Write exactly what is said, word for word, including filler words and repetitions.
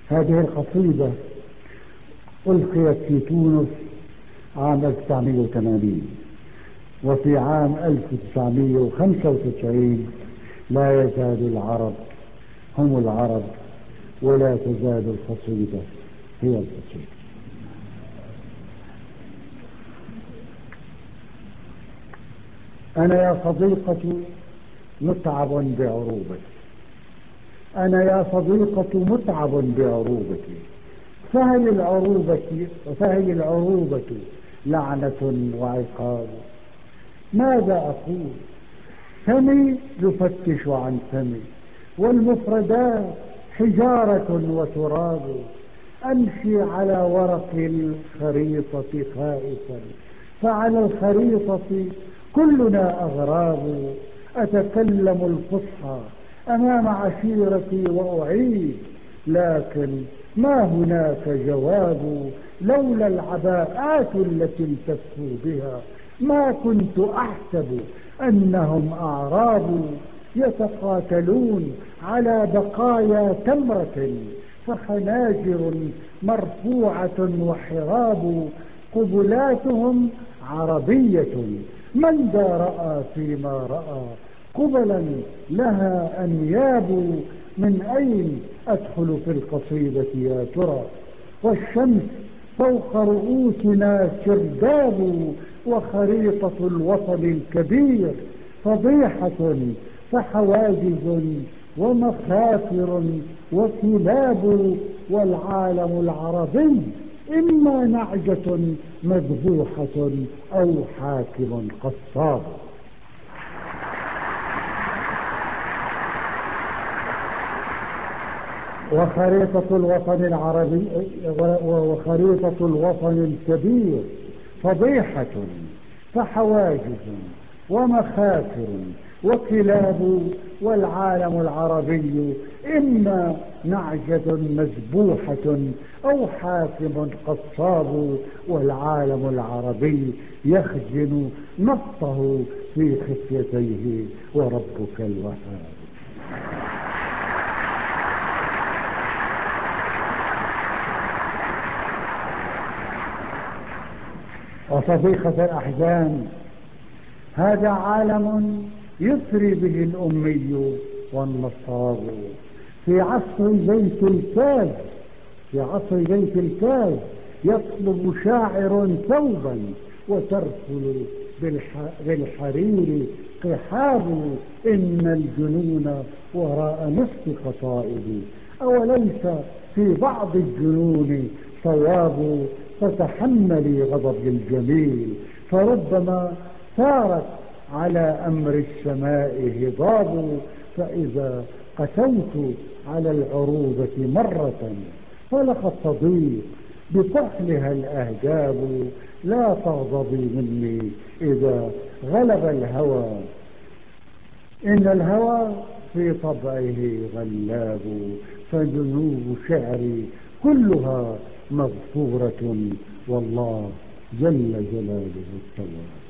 هذه القصيدة ألقيت في تونس عام ألف وتسعمائة وثمانين، وفي عام ألف وتسعمائة وخمسة وتسعين لا يزال العرب هم العرب ولا تزال القصيدة هي القصيدة. أنا يا صديقة متعب بعروبتي، أنا يا صديقة متعب بعروبتي، فهل العروبة فهل العروبة لعنة وعقاب؟ ماذا أقول؟ فمي يفتش عن فمي، والمفردات حجارة وتراب. أمشي على ورق الخريطة خائفا، فعلى الخريطة كلنا أغراب. أتكلم الفصحى أمام عشيرتي وأعيد، لكن ما هناك جواب. لولا العباءات التي التفوا بها ما كنت أحسب أنهم أعراب. يتقاتلون على بقايا تمرة، فخناجر مرفوعة وحراب. قبلاتهم عربية، من ذا رأى فيما رأى قبلا لها أنياب. من أين أدخل في القصيدة يا ترى؟ والشمس فوق رؤوسنا سرداب، وخريطة الوطن الكبير فضيحة، فحواجز ومخافر وكلاب. والعالم العربي إما نعجة مذبوحة أو حاكم قصاب. وخريطة الوطن العربي وخريطة الوطن الكبير فضيحة، فحواجز ومخافر وكلاب. والعالم العربي إما نعجة مذبوحة أو حاكم قصاب. والعالم العربي يخزن نفطه في خفيتيه وربك الوهاب. وصديقة الأحزان، هذا عالم يسري به الأمي والنصاب. في عصر بيت الكاز في عصر بيت الكاز يطلب شاعر ثوبا، وترسل بالحرير قحاب. إن الجنون وراء نصف قصائد، أوليس في بعض الجنون صواب. فتحملي غضب الجميل، فربما ثارت على أمر السماء هضاب. فإذا قسوت على العروبة مرة فلقد تضيق بطحلها الأهجاب. لا تغضبي مني إذا غلب الهوى، إن الهوى في طبعه غلاب. فذنوب شعري كلها مغفورة، والله جل جلاله التواب.